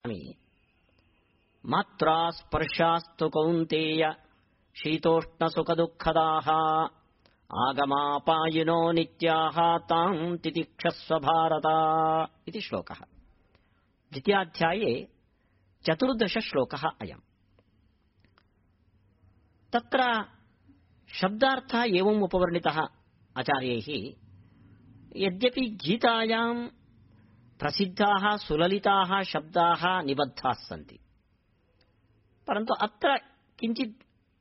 ಮಾತ್ರಾ ಸ್ಪರ್ಶಾಸ್ತು ಕೌಂತೇಯ ಶೀತೋಷ್ಣಸುಖದುಃಖದಾಃ ಆಗಮಾಪಾಯಿನೋ ನಿತ್ಯಾಃ ತಾಂ ತಿತಿಕ್ಷಸ್ವ ಭಾರತ ಇತಿ ಶ್ಲೋಕಃ. ದ್ವಿತೀಯಾಧ್ಯಾಯೇ 14 ಶ್ಲೋಕಃ ಅಯಂ. ತತ್ರ ಶಬ್ದಾರ್ಥಃ ಏವಂ ಉಪವರ್ಣಿತಃ ಆಚಾರ್ಯೈಃ. ಯದ್ಯಪಿ ಗೀತಾಯಾಂ ಪ್ರಸಿದ್ಧಾಃ ಸುಲಲಿತಾಃ ಶಬ್ದಾಃ ನಿಬದ್ಧಾಃ ಸಂತಿ, ಪರಂತು ಅತ್ರ ಕಿಂಚಿತ್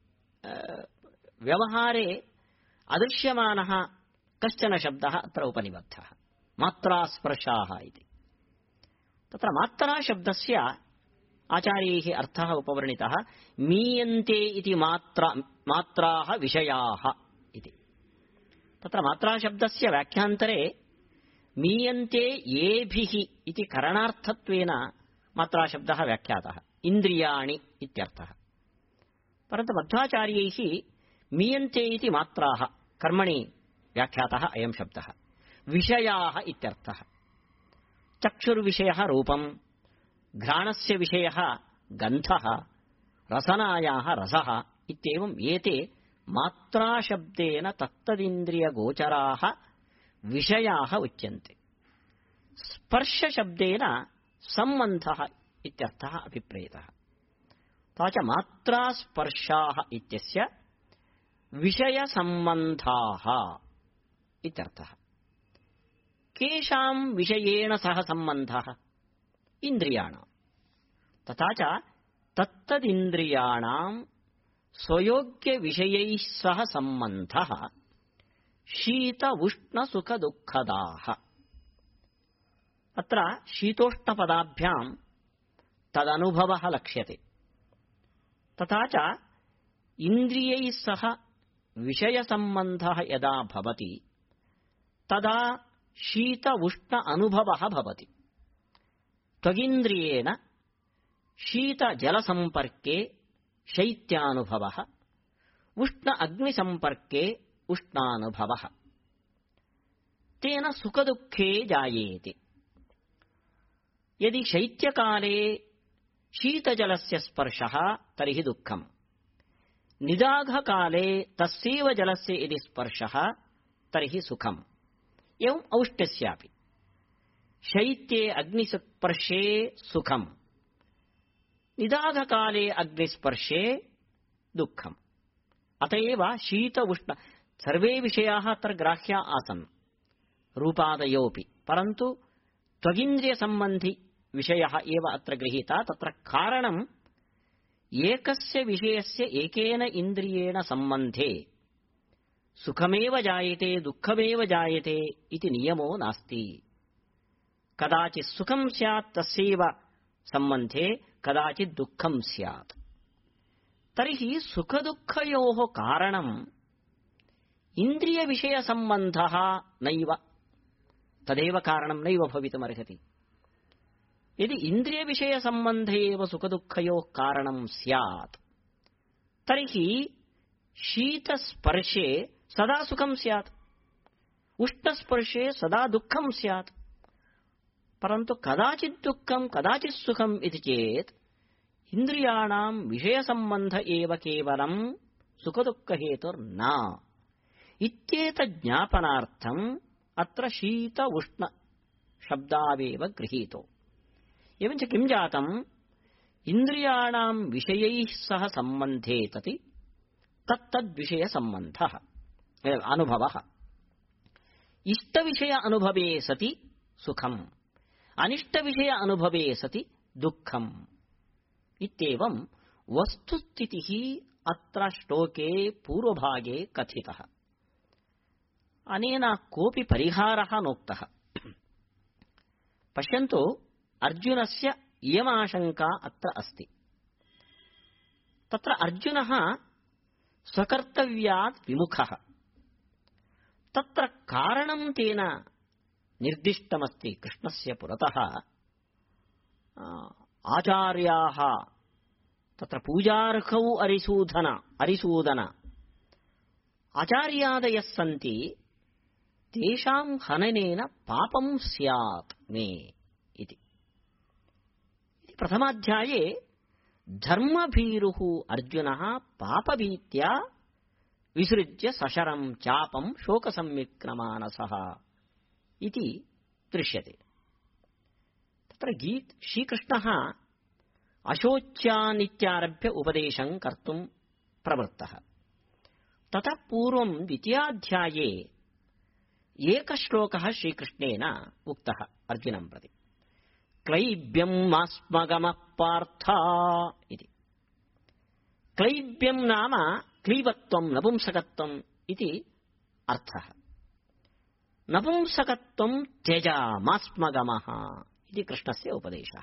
ವ್ಯವಹಾರೆ ಅದೃಶ್ಯಮಾನಃ ಕಶ್ಚನ ಶಬ್ದಃ ಅತ್ರ ಉಪನಿಬದ್ಧಃ, ಮಾತ್ರಾ ಸ್ಪರ್ಶಾಃ ಇತಿ. ತತ್ರ ಮಾತ್ರಾ ಶಬ್ದಸ್ಯ ಆಚಾರ್ಯೈಃ ಅರ್ಥಃ ಉಪವರ್ಣಿತಃ ಮೀಯಂತೆ ಇತಿ ಮಾತ್ರಾಃ ವಿಷಯಾಃ ಇತಿ. ತತ್ರ ಮಾತ್ರಾ ಶಬ್ದಸ್ಯ ವ್ಯಾಖ್ಯಾಂತರೆ ಮೀಯಂತೆ ಯೇಭಿಃ ಇತಿ ಕರಣಾರ್ಥತ್ವೇನ ಮಾತ್ರಾ ಶಬ್ದಃ ವ್ಯಾಖ್ಯಾತಃ, ಇಂದ್ರಿಯಾಣಿ ಇತ್ಯರ್ಥಃ. ಪರಂತು ಮಧ್ವಾಚಾರ್ಯೈಃ ಮೀಯಂತೆ ಇತಿ ಮಾತ್ರಾಃ ಕರ್ಮಣಿ ವ್ಯಾಖ್ಯಾತಃ ಅಯಂ ಶಬ್ದಃ, ವಿಷಯಾಃ ಇತ್ಯರ್ಥಃ. ಚಕ್ಷುರ್ವಿಷಯಃ ರೂಪಂ, ಘ್ರಾಣಸ್ಯ ವಿಷಯಃ ಗಂಧಃ, ರಸನಾಯಾಃ ರಸಃ ಇತ್ಯೇವಂ ಏತೆ ಮಾತ್ರಾಶಬ್ದೇನ ತತ್ತದಿಂದ್ರಿಯಗೋಚರಾಃ ವಿಷಯಾಃ ಉಚ್ಯಂತೆ. ಸ್ಪರ್ಶಶಬ್ದೇನ ಸಂಬಂಧಃ ಇತ್ಯರ್ಥಃ ಅಭಿಪ್ರೇತಃ. ತಚ ಮಾತ್ರಾ ಸ್ಪರ್ಶಾಃ ಇತ್ಯಸ್ಯ ವಿಷಯ ಸಂಬಂಧಾಃ ಇತ್ಯರ್ಥಃ. ಕೇಷಾಂ ವಿಷಯೇಣ ಸಹ ಸಂಬಂಧಃ? ಇಂದ್ರಿಯಾಣಾಂ. ತಥಾ ಚ ತತ್ತದಿಂದ್ರಿಯಾಣಾಂ ಸ್ವಯೋಗ್ಯ ವಿಷಯೈಃ ಸಹ ಸಂಬಂಧಃ ಶೀತ ಉಷ್ಣ ಸುಖ ದುಃಖದಾಃ. ಅತ್ರ ಶೀತೋಷ್ಣ ಪದಾಭ್ಯಾಂ ತದನುಭವಃ ಲಕ್ಷ್ಯತೆ. ತಥಾ ಚ ಇಂದ್ರಿಯೈಃ ಸಹ ವಿಷಯ ಸಂಬಂಧಃ ಯದಾ ಭವತಿ ತದಾ ಶೀತ ಉಷ್ಣ ಅನುಭವಃ ಭವತಿ. ತ್ವಗಿಂದ್ರಿಯೇಣ ಶೀತ ಜಲ ಸಂಪರ್ಕೆ ಶೈತ್ಯಾನುಭವಃ, ಉಷ್ಣ ಅಗ್ನಿ ಸಂಪರ್ಕೆ ಉಷ್ಣಾನುಭವಃ. ತೇನ ಸುಖ ದುಃಖೇ ಜಾಯೇತೆ. ಯದಿ ಶೈತ್ಯಕಾಲೇ ಶೀತಜಲಸ್ಯ ಸ್ಪರ್ಶಃ ತರ್ಹಿ ದುಃಖಂ, ನಿದಾಘಕಾಲೇ ತಸ್ಯೈವ ಜಲಸ್ಯ ಯದಿ ಸ್ಪರ್ಶಃ ತರ್ಹಿ ಸುಖಂ. ಏವಂ ಔಷ್ಣ್ಯಸ್ಯಾಪಿ ಶೈತ್ಯೇ ಅಗ್ನಿಸ್ಪರ್ಶೇ ಸುಖಂ, ನಿದಾಘಕಾಲೇ ಅಗ್ನಿಸ್ಪರ್ಶೇ ದುಃಖಂ. ಅತಯೇವ ಶೀತ ಉಷ್ಣ ಸರ್ವೇ ವಿಷಯಾಃ ಅತ್ರ ಗ್ರಾಹ್ಯಾ ಆಸನ್ ರೂಪಾದಯೋಪಿ, ಪರಂತು ತ್ವಗಿಂದ್ರಿಯ ಸಂಬಂಧಿ ವಿಷಯಃ ಏವ ಅತ್ರ ಗೃಹೀತಃ. ತತ್ರ ಕಾರಣಂ ಏಕಸ್ಯ ವಿಷಯಸ್ಯ ಏಕೇನ ಇಂದ್ರಿಯೇಣ ಸಂಬಂಧೇ ಸುಖಮೇವ ಜಾಯತೆ ದುಃಖಮೇವ ಜಾಯತೆ ಇತಿ ನಿಯಮೋ ನಾಸ್ತಿ. ಕದಾಚಿತ್ ಸುಖಂ ಸ್ಯಾತ್ ತಸ್ಯೈವ ಸಂಬಂಧೇ ಕದಾಚಿತ್ ದುಃಖಂ ಸ್ಯಾತ್. ತರ್ಹಿ ಸುಖ ದುಃಖಯೋಃ ಕಾರಣಂ ಇಂದ್ರಿಯ ವಿಷಯ ಸಂಬಂಧಃ ನೈವ, ತದೇವ ಕಾರಣಂ ನೈವ ಭವಿತುಮರ್ಹತಿ. ಯದಿ ಇಂದ್ರಿಯ ವಿಷಯ ಸಂಬಂಧ ಏವ ಸುಖ ದುಃಖಯೋಃ ಕಾರಣಂ ಸ್ಯಾತ್ ತರ್ಹಿ ಶೀತ ಸ್ಪರ್ಶೆ ಸದಾ ಸುಖಂ ಸ್ಯಾತ್, ಉಷ್ಣ ಸ್ಪರ್ಶೆ ಸದಾ ದುಃಖಂ ಸ್ಯಾತ್. ಪರಂತು ಕದಾಚಿತ್ ದುಃಖಂ ಕದಾಚಿತ್ ಸುಖಂ ಇತಿ ಚೇತ್ ಇಂದ್ರಿಯಾಣಾಂ ವಿಷಯ ಸಂಬಂಧ ಏವ ಕೇವಲಂ ಸುಖ ದುಃಖ ಹೇತುರ್ನ ಇತ್ಯೇತ ಜ್ಞಾಪನಾರ್ಥಂ ಅತ್ರ ಶೀತ ಉಷ್ಣ ಶಬ್ದಾವೇವ ಗೃಹೀತೋ. एवञ्च किं जातम् इंद्रियाणां विषयैः सह सम्बन्धे तति तत्तद्विषय सम्बन्धः अनुभवः. इष्टविषय अनुभवे सति सुखम्, अनिष्टविषय अनुभवे सति दुःखम् इत्येवं वस्तुस्थितिः अत्र श्लोके पूर्वभागे कथितः. अनेन कोऽपि परिहारः नोक्तः. पश्यन्तु, अर्जुनस्य इयमाशंका अत्र अस्ति. तत्र अर्जुनः स्वकर्तव्यात् विमुखः. तत्र कारणं तेन निर्दिष्टमस्ति. कृष्णस्य पुरतः आचार्याः तत्र पूजार्हौ अरिसूदन आचार्यादयः सन्ति, तेषां हननेन पापं स्यात् मे इति प्रथमाध्याये धर्मभीरुः अर्जुनः पापभीत्या विसृज्य सशरं चापं शोकसंविघ्नमानसः इति दृश्यते। तत्र श्रीकृष्णः अशोच्यानित्यारभ्य उपदेशं कर्तुं प्रवृत्तः। ततः पूर्वं द्वितीयाध्याये एकः श्लोकः श्रीकृष्णेन उक्तः अर्जुनं प्रति, क्लैब्यं मास्मगमः पार्थ इति। क्लैब्यं नाम क्लीबत्वं नपुंसकत्वम् इति अर्थः। नपुंसकत्वं त्यज मास्मगमः इति कृष्णस्य उपदेशः।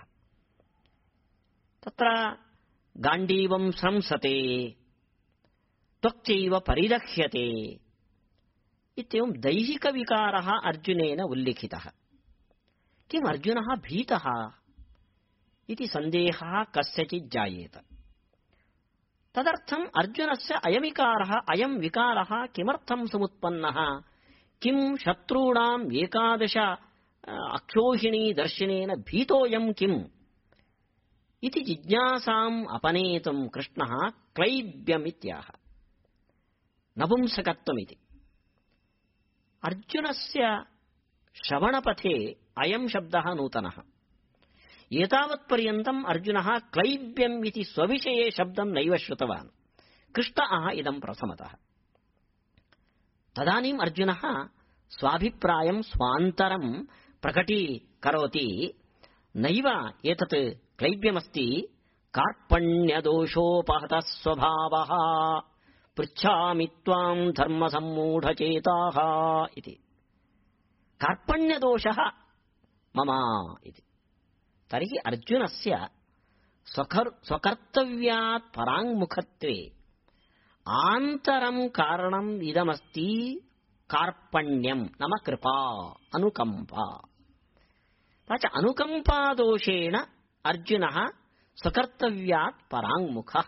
तत्र गाण्डीवं स्रंसते त्वक्चैव परिदह्यते इत्येवं दैहिकविकारः अर्जुनेन उल्लिखितः। किम् अर्जुनः भीतः इति सन्देहः कस्यचित् जायेत। तदर्थम् अर्जुनस्य अयं विकारः किमर्थं समुत्पन्नः, किं शत्रूणाम् 11 अक्षोहिणी दर्शनेन भीतोऽयं किम् इति जिज्ञासाम् अपनेतुं कृष्णः क्लैब्यमित्याह नपुंसकत्वमिति। अर्जुनस्य श्रवणपथे अयं शब्दः नूतनः। एतावत्पर्यन्तम् अर्जुनः क्लैब्यम् इति स्वविषये शब्दं नैव श्रुतवान्। कृष्णः इदं प्रथमतः। तदानीम् अर्जुनः स्वाभिप्रायं स्वान्तरं प्रकटीकरोति। नैव एतत् क्लैब्यमस्ति, कार्पण्यदोषोपहतः स्वभावः, पृच्छामि त्वां धर्मसम्मूढचेताः इति। कार्पण्यदोषः मम इति। तर्हि अर्जुनस्य स्वकर्तव्यात् पराङ्मुखत्वे आन्तरं कारणम् इदमस्ति, कार्पण्यं नाम कृपा, अनुकम्पा। तथा अनुकम्पादोषेण अर्जुनः स्वकर्तव्यात् पराङ्मुखः।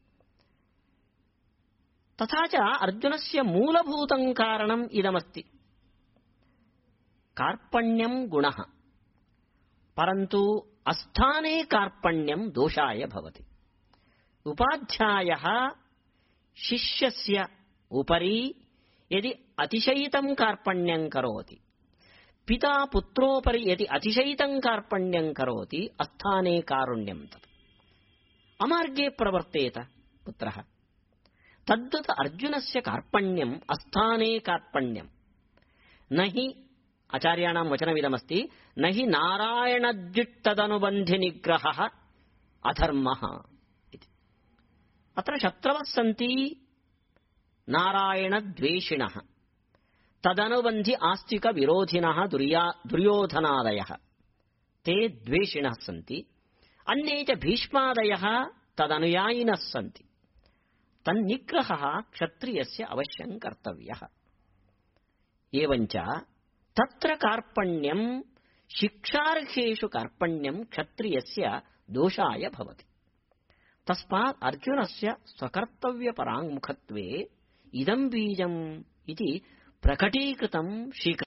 तथा च अर्जुनस्य मूलभूतं कारणम् इदमस्ति, कार्पण्यं गुणः, परन्तु अस्थाने कार्पण्यं दोषाय भवति। उपाध्यायः शिष्यस्य उपरि यदि अतिशयितं कार्पण्यं करोति, पिता पुत्रोपरि यदि अतिशयितं कार्पण्यं करोति, अस्थाने कारुण्यं तत् अमार्गे प्रवर्तेत पुत्रः। तद्वत् अर्जुनस्य कार्पण्यम् अस्थाने कार्पण्यं न हि, आचार्याणां वचनमिदमस्ति, न हि नारायणद्युट्तदनुबन्धि निग्रहः अधर्मः इति। अत्र शत्रवः सन्ति नारायणद्वेषिणः, तदनुबन्धि आस्तिकविरोधिनः दुर्योधनादयः, ते द्वेषिणः सन्ति। अन्ये च भीष्मादयः तदनुयायिनः सन्ति। तन्निग्रहः क्षत्रियस्य अवश्यं कर्तव्यः। एवञ्च तत्र कार्पण्यं, शिक्षार्हेषु कार्पण्यं क्षत्रियस्य दोषाय भवति। तस्मात् अर्जुनस्य स्वकर्तव्यपराङ्मुखत्वे इदं बीजम् इति प्रकटीकृतं श्रीकृष्णः।